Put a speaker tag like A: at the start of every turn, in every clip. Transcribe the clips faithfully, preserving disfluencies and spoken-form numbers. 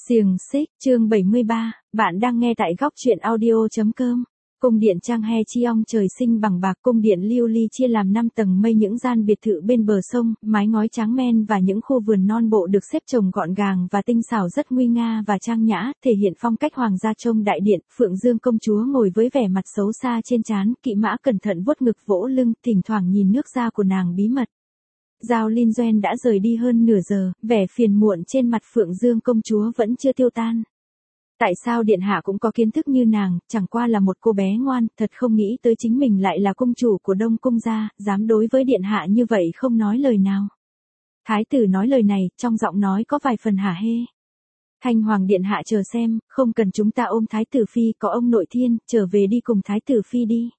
A: Xiềng xích, chương bảy mươi ba, bạn đang nghe tại góc truyện audio.com. Cung điện Trang He Cheong trời sinh bằng bạc, cung điện Liêu Ly chia làm năm tầng mây, những gian biệt thự bên bờ sông, mái ngói tráng men và những khu vườn non bộ được xếp chồng gọn gàng và tinh xảo, rất nguy nga và trang nhã, thể hiện phong cách hoàng gia. Trong đại điện, Phượng Dương công chúa ngồi với vẻ mặt xấu xa trên trán, kỵ mã cẩn thận vuốt ngực vỗ lưng, thỉnh thoảng nhìn nước da của nàng bí mật. Giao Linh Doan đã rời đi hơn nửa giờ, vẻ phiền muộn trên mặt Phượng Dương công chúa vẫn chưa tiêu tan. Tại sao điện hạ cũng có kiến thức như nàng, chẳng qua là một cô bé ngoan, thật không nghĩ tới chính mình lại là công chủ của Đông cung gia, dám đối với điện hạ như vậy không nói lời nào. Thái tử nói lời này, trong giọng nói có vài phần hả hê. Thanh hoàng điện hạ chờ xem, không cần chúng ta ôm thái tử phi, có ông nội thiên, trở về đi cùng thái tử phi đi.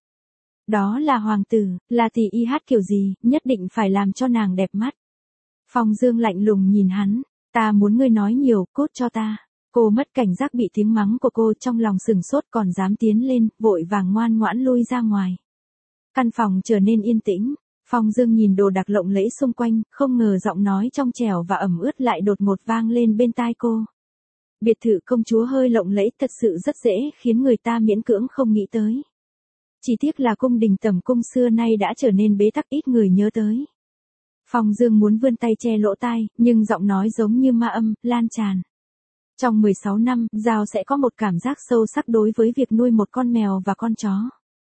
A: Đó là hoàng tử, là tỷ y hát kiểu gì, nhất định phải làm cho nàng đẹp mắt. Phong Dương lạnh lùng nhìn hắn, ta muốn ngươi nói nhiều, cốt cho ta. Cô mất cảnh giác bị tiếng mắng của cô, trong lòng sừng sốt còn dám tiến lên, vội vàng ngoan ngoãn lui ra ngoài. Căn phòng trở nên yên tĩnh, Phong Dương nhìn đồ đạc lộng lẫy xung quanh, không ngờ giọng nói trong trẻo và ẩm ướt lại đột ngột vang lên bên tai cô. Biệt thự công chúa hơi lộng lẫy, thật sự rất dễ khiến người ta miễn cưỡng không nghĩ tới. Chỉ tiếc là cung đình tầm cung xưa nay đã trở nên bế tắc, ít người nhớ tới. Phong Dương muốn vươn tay che lỗ tai, nhưng giọng nói giống như ma âm, lan tràn. Trong mười sáu năm, Giao sẽ có một cảm giác sâu sắc đối với việc nuôi một con mèo và con chó.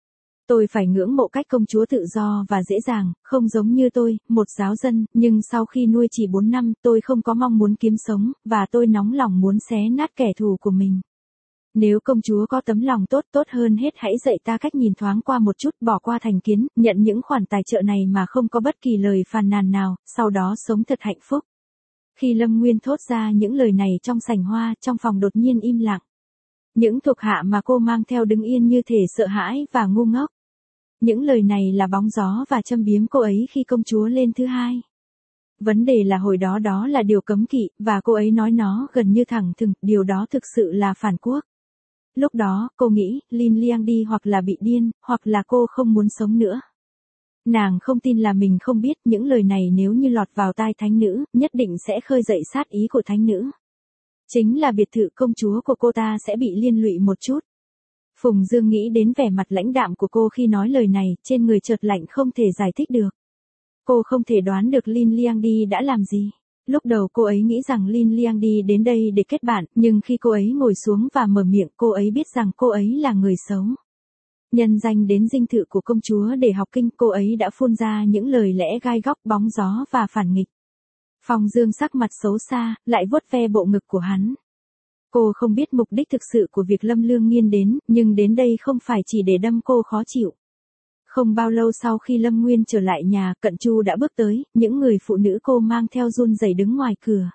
A: Tôi phải ngưỡng mộ cách công chúa tự do và dễ dàng, không giống như tôi, một giáo dân, nhưng sau khi nuôi chỉ bốn năm, tôi không có mong muốn kiếm sống, và tôi nóng lòng muốn xé nát kẻ thù của mình. Nếu công chúa có tấm lòng tốt, tốt hơn hết hãy dạy ta cách nhìn thoáng qua một chút, bỏ qua thành kiến, nhận những khoản tài trợ này mà không có bất kỳ lời phàn nàn nào, sau đó sống thật hạnh phúc. Khi Lâm Nguyên thốt ra những lời này trong sảnh hoa, trong phòng đột nhiên im lặng. Những thuộc hạ mà cô mang theo đứng yên như thể sợ hãi và ngu ngốc. Những lời này là bóng gió và châm biếm cô ấy khi công chúa lên thứ hai. Vấn đề là hồi đó đó là điều cấm kỵ, và cô ấy nói nó gần như thẳng thừng, điều đó thực sự là phản quốc. Lúc đó, cô nghĩ, Lin Liang đi hoặc là bị điên, hoặc là cô không muốn sống nữa. Nàng không tin là mình không biết những lời này nếu như lọt vào tai thánh nữ, nhất định sẽ khơi dậy sát ý của thánh nữ. Chính là biệt thự công chúa của cô ta sẽ bị liên lụy một chút. Phùng Dương nghĩ đến vẻ mặt lãnh đạm của cô khi nói lời này, trên người chợt lạnh không thể giải thích được. Cô không thể đoán được Lin Liang đi đã làm gì. Lúc đầu cô ấy nghĩ rằng Lin Liang đi đến đây để kết bạn, nhưng khi cô ấy ngồi xuống và mở miệng, cô ấy biết rằng cô ấy là người xấu. Nhân danh đến dinh thự của công chúa để học kinh, cô ấy đã phun ra những lời lẽ gai góc, bóng gió và phản nghịch. Phong Dương sắc mặt xấu xa, lại vuốt ve bộ ngực của hắn. Cô không biết mục đích thực sự của việc Lâm Lương Nghiên đến, nhưng đến đây không phải chỉ để đâm cô khó chịu. Không bao lâu sau khi Lâm Nguyên trở lại nhà, Cận Chu đã bước tới, những người phụ nữ cô mang theo run rẩy đứng ngoài cửa.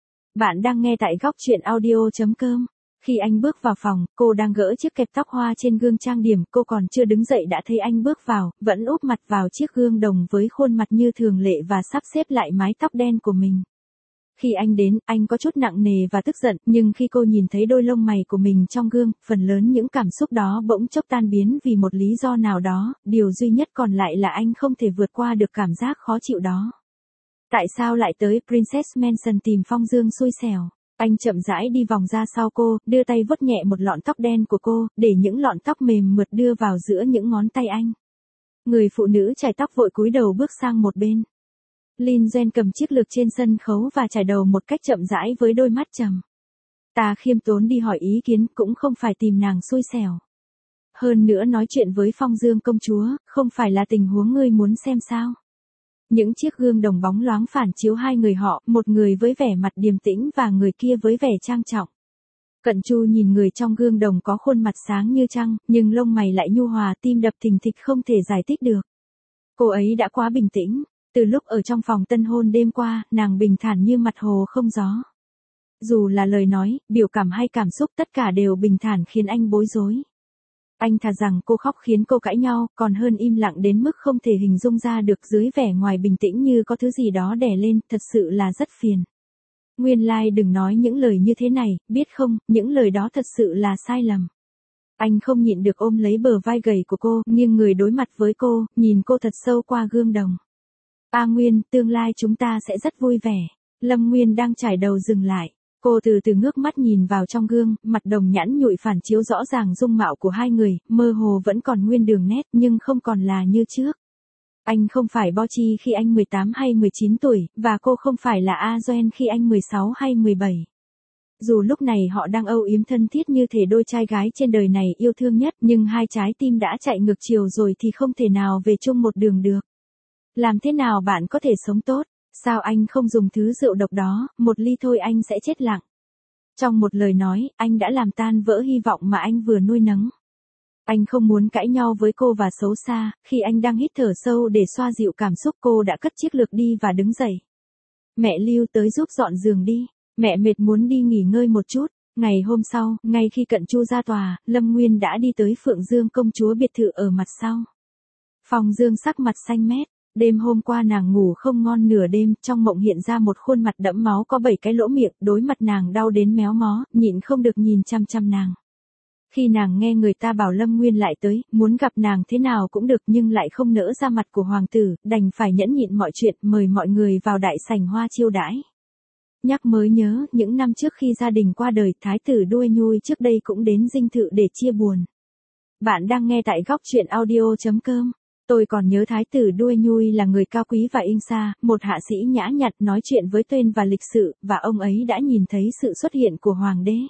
A: Bạn đang nghe tại góc truyện audio.com. Khi anh bước vào phòng, cô đang gỡ chiếc kẹp tóc hoa trên gương trang điểm, cô còn chưa đứng dậy đã thấy anh bước vào, vẫn úp mặt vào chiếc gương đồng với khuôn mặt như thường lệ và sắp xếp lại mái tóc đen của mình. Khi anh đến, anh có chút nặng nề và tức giận, nhưng khi cô nhìn thấy đôi lông mày của mình trong gương, phần lớn những cảm xúc đó bỗng chốc tan biến vì một lý do nào đó, điều duy nhất còn lại là anh không thể vượt qua được cảm giác khó chịu đó. Tại sao lại tới Princess Mansion tìm Phong Dương xui xẻo? Anh chậm rãi đi vòng ra sau cô, đưa tay vuốt nhẹ một lọn tóc đen của cô, để những lọn tóc mềm mượt đưa vào giữa những ngón tay anh. Người phụ nữ chải tóc vội cúi đầu bước sang một bên. Lin Doan cầm chiếc lược trên sân khấu và chải đầu một cách chậm rãi với đôi mắt trầm. Ta khiêm tốn đi hỏi ý kiến, cũng không phải tìm nàng xui xẻo. Hơn nữa nói chuyện với Phong Dương công chúa, không phải là tình huống ngươi muốn xem sao. Những chiếc gương đồng bóng loáng phản chiếu hai người họ, một người với vẻ mặt điềm tĩnh và người kia với vẻ trang trọng. Cận Chu nhìn người trong gương đồng có khuôn mặt sáng như trăng, nhưng lông mày lại nhu hòa, tim đập thình thịch không thể giải thích được. Cô ấy đã quá bình tĩnh. Từ lúc ở trong phòng tân hôn đêm qua, nàng bình thản như mặt hồ không gió. Dù là lời nói, biểu cảm hay cảm xúc tất cả đều bình thản khiến anh bối rối. Anh thà rằng cô khóc khiến cô cãi nhau, còn hơn im lặng đến mức không thể hình dung ra được dưới vẻ ngoài bình tĩnh như có thứ gì đó đè lên, thật sự là rất phiền. Nguyên lai like đừng nói những lời như thế này, biết không, những lời đó thật sự là sai lầm. Anh không nhịn được ôm lấy bờ vai gầy của cô, nghiêng người đối mặt với cô, nhìn cô thật sâu qua gương đồng. A Nguyên, tương lai chúng ta sẽ rất vui vẻ. Lâm Nguyên đang chải đầu dừng lại. Cô từ từ ngước mắt nhìn vào trong gương, mặt đồng nhãn nhụi phản chiếu rõ ràng dung mạo của hai người, mơ hồ vẫn còn nguyên đường nét nhưng không còn là như trước. Anh không phải Bo Chi khi anh mười tám hay mười chín tuổi, và cô không phải là A Joen khi anh mười sáu hay mười bảy. Dù lúc này họ đang âu yếm thân thiết như thể đôi trai gái trên đời này yêu thương nhất, nhưng hai trái tim đã chạy ngược chiều rồi thì không thể nào về chung một đường được. Làm thế nào bạn có thể sống tốt? Sao anh không dùng thứ rượu độc đó, một ly thôi anh sẽ chết lặng. Trong một lời nói, anh đã làm tan vỡ hy vọng mà anh vừa nuôi nấng. Anh không muốn cãi nhau với cô và xấu xa, khi anh đang hít thở sâu để xoa dịu cảm xúc cô đã cất chiếc lược đi và đứng dậy. Mẹ Lưu tới giúp dọn giường đi, mẹ mệt muốn đi nghỉ ngơi một chút. Ngày hôm sau, ngay khi Cận Chu ra tòa, Lâm Nguyên đã đi tới Phượng Dương công chúa biệt thự ở mặt sau. Phong Dương sắc mặt xanh mét. Đêm hôm qua nàng ngủ không ngon nửa đêm, trong mộng hiện ra một khuôn mặt đẫm máu có bảy cái lỗ miệng, đối mặt nàng đau đến méo mó, nhịn không được nhìn chăm chăm nàng. Khi nàng nghe người ta bảo Lâm Nguyên lại tới, muốn gặp nàng thế nào cũng được nhưng lại không nỡ ra mặt của hoàng tử, đành phải nhẫn nhịn mọi chuyện, mời mọi người vào đại sảnh hoa chiêu đãi. Nhắc mới nhớ, những năm trước khi gia đình qua đời, thái tử Đuôi Nhui trước đây cũng đến dinh thự để chia buồn. Bạn đang nghe tại góc truyện audio chấm com. Tôi còn nhớ thái tử Đuôi Nhui là người cao quý và yên xa, một hạ sĩ nhã nhặn nói chuyện với tên và lịch sự, và ông ấy đã nhìn thấy sự xuất hiện của hoàng đế.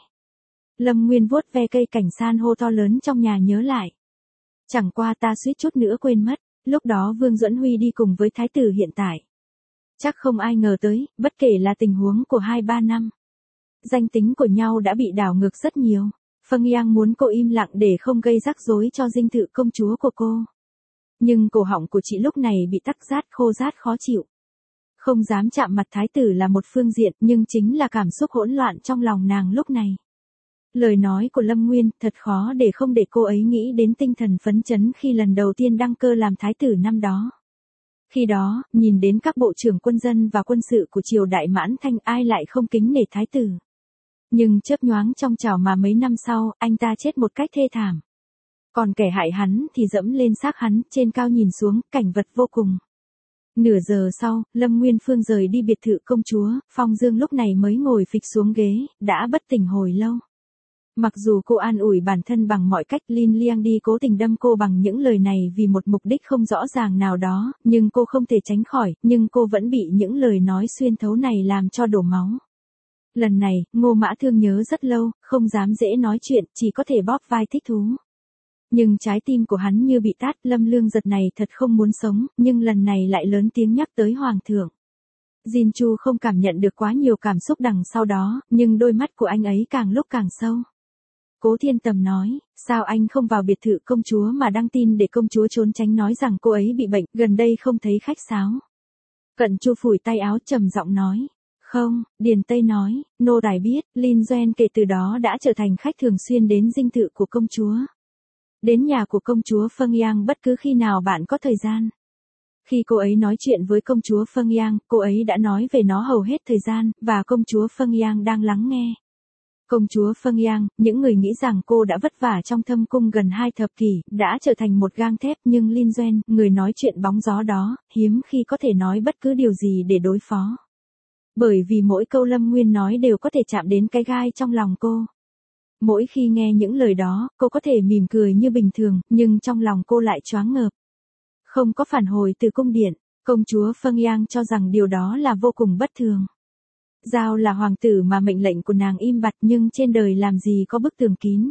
A: Lâm Nguyên vuốt ve cây cảnh san hô to lớn trong nhà nhớ lại. Chẳng qua ta suýt chút nữa quên mất, lúc đó Vương Duẫn Huy đi cùng với thái tử hiện tại. Chắc không ai ngờ tới, bất kể là tình huống của hai ba năm. Danh tính của nhau đã bị đảo ngược rất nhiều. Phâng Yang muốn cô im lặng để không gây rắc rối cho dinh thự công chúa của cô. Nhưng cổ họng của chị lúc này bị tắc rát khô rát khó chịu. Không dám chạm mặt thái tử là một phương diện, nhưng chính là cảm xúc hỗn loạn trong lòng nàng lúc này. Lời nói của Lâm Nguyên thật khó để không để cô ấy nghĩ đến tinh thần phấn chấn khi lần đầu tiên đăng cơ làm thái tử năm đó. Khi đó, nhìn đến các bộ trưởng quân dân và quân sự của triều đại Mãn Thanh ai lại không kính nể thái tử. Nhưng chớp nhoáng trong chảo mà mấy năm sau, anh ta chết một cách thê thảm. Còn kẻ hại hắn thì dẫm lên xác hắn, trên cao nhìn xuống, cảnh vật vô cùng. Nửa giờ sau, Lâm Nguyên Phương rời đi biệt thự công chúa, Phong Dương lúc này mới ngồi phịch xuống ghế, đã bất tỉnh hồi lâu. Mặc dù cô an ủi bản thân bằng mọi cách, Lin Liang đi cố tình đâm cô bằng những lời này vì một mục đích không rõ ràng nào đó, nhưng cô không thể tránh khỏi, nhưng cô vẫn bị những lời nói xuyên thấu này làm cho đổ máu. Lần này, Ngô Mã Thương nhớ rất lâu, không dám dễ nói chuyện, chỉ có thể bóp vai thích thú. Nhưng trái tim của hắn như bị tát, Lâm Lương Giật này thật không muốn sống, nhưng lần này lại lớn tiếng nhắc tới hoàng thượng. Jin Chu không cảm nhận được quá nhiều cảm xúc đằng sau đó, nhưng đôi mắt của anh ấy càng lúc càng sâu. Cố Thiên Tầm nói, sao anh không vào biệt thự công chúa mà đăng tin để công chúa trốn tránh nói rằng cô ấy bị bệnh, gần đây không thấy khách sáo. Cận Chu phủi tay áo trầm giọng nói, không, Điền Tây nói, nô tài biết, Lin Duan kể từ đó đã trở thành khách thường xuyên đến dinh thự của công chúa. Đến nhà của công chúa Phâng Yang bất cứ khi nào bạn có thời gian. Khi cô ấy nói chuyện với công chúa Phâng Yang, cô ấy đã nói về nó hầu hết thời gian, và công chúa Phâng Yang đang lắng nghe. Công chúa Phâng Yang, những người nghĩ rằng cô đã vất vả trong thâm cung gần hai thập kỷ, đã trở thành một gang thép, nhưng Lin Duan, người nói chuyện bóng gió đó, hiếm khi có thể nói bất cứ điều gì để đối phó. Bởi vì mỗi câu Lâm Nguyên nói đều có thể chạm đến cái gai trong lòng cô. Mỗi khi nghe những lời đó, cô có thể mỉm cười như bình thường, nhưng trong lòng cô lại choáng ngợp. Không có phản hồi từ cung điện, công chúa Phâng Yang cho rằng điều đó là vô cùng bất thường. Giao là hoàng tử mà mệnh lệnh của nàng im bặt, nhưng trên đời làm gì có bức tường kín.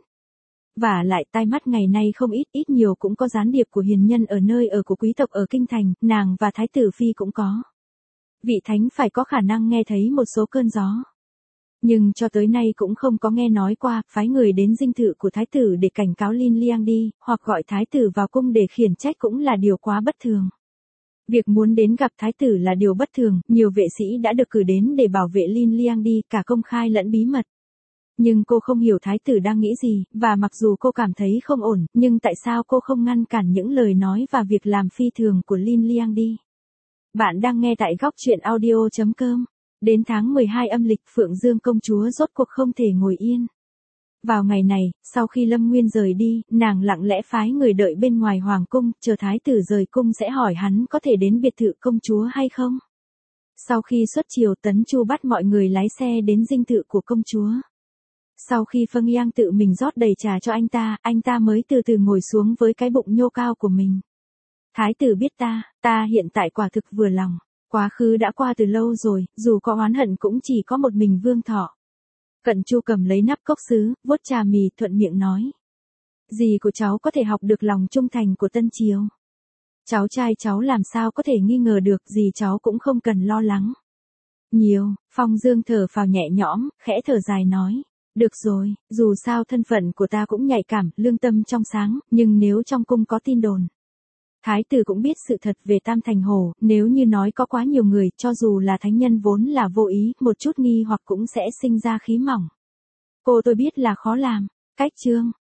A: Và lại tai mắt ngày nay không ít, ít nhiều cũng có gián điệp của hiền nhân ở nơi ở của quý tộc ở kinh thành, nàng và thái tử phi cũng có. Vị thánh phải có khả năng nghe thấy một số cơn gió. Nhưng cho tới nay cũng không có nghe nói qua, phái người đến dinh thự của thái tử để cảnh cáo Lin Liang đi, hoặc gọi thái tử vào cung để khiển trách cũng là điều quá bất thường. Việc muốn đến gặp thái tử là điều bất thường, nhiều vệ sĩ đã được cử đến để bảo vệ Lin Liang đi, cả công khai lẫn bí mật. Nhưng cô không hiểu thái tử đang nghĩ gì, và mặc dù cô cảm thấy không ổn, nhưng tại sao cô không ngăn cản những lời nói và việc làm phi thường của Lin Liang đi? Bạn đang nghe tại góc truyện audio chấm com. Đến tháng mười hai âm lịch, Phượng Dương công chúa rốt cuộc không thể ngồi yên. Vào ngày này, sau khi Lâm Nguyên rời đi, nàng lặng lẽ phái người đợi bên ngoài hoàng cung, chờ thái tử rời cung sẽ hỏi hắn có thể đến biệt thự công chúa hay không. Sau khi xuất triều, Tấn Chu bắt mọi người lái xe đến dinh thự của công chúa. Sau khi Phân Yang tự mình rót đầy trà cho anh ta, anh ta mới từ từ ngồi xuống với cái bụng nhô cao của mình. Thái tử biết ta, ta hiện tại quả thực vừa lòng. Quá khứ đã qua từ lâu rồi, dù có oán hận cũng chỉ có một mình Vương Thọ. Cận Chu cầm lấy nắp cốc sứ, vuốt trà mì, thuận miệng nói. Dì của cháu có thể học được lòng trung thành của Tân Triều. Cháu trai cháu làm sao có thể nghi ngờ được, dì cháu cũng không cần lo lắng. Nhiều, Phong Dương thở phào nhẹ nhõm, khẽ thở dài nói. Được rồi, dù sao thân phận của ta cũng nhạy cảm, lương tâm trong sáng, nhưng nếu trong cung có tin đồn. Thái tử cũng biết sự thật về Tam Thành Hồ, nếu như nói có quá nhiều người, cho dù là thánh nhân vốn là vô ý, một chút nghi hoặc cũng sẽ sinh ra khí mỏng. Cô tôi biết là khó làm, cách chương.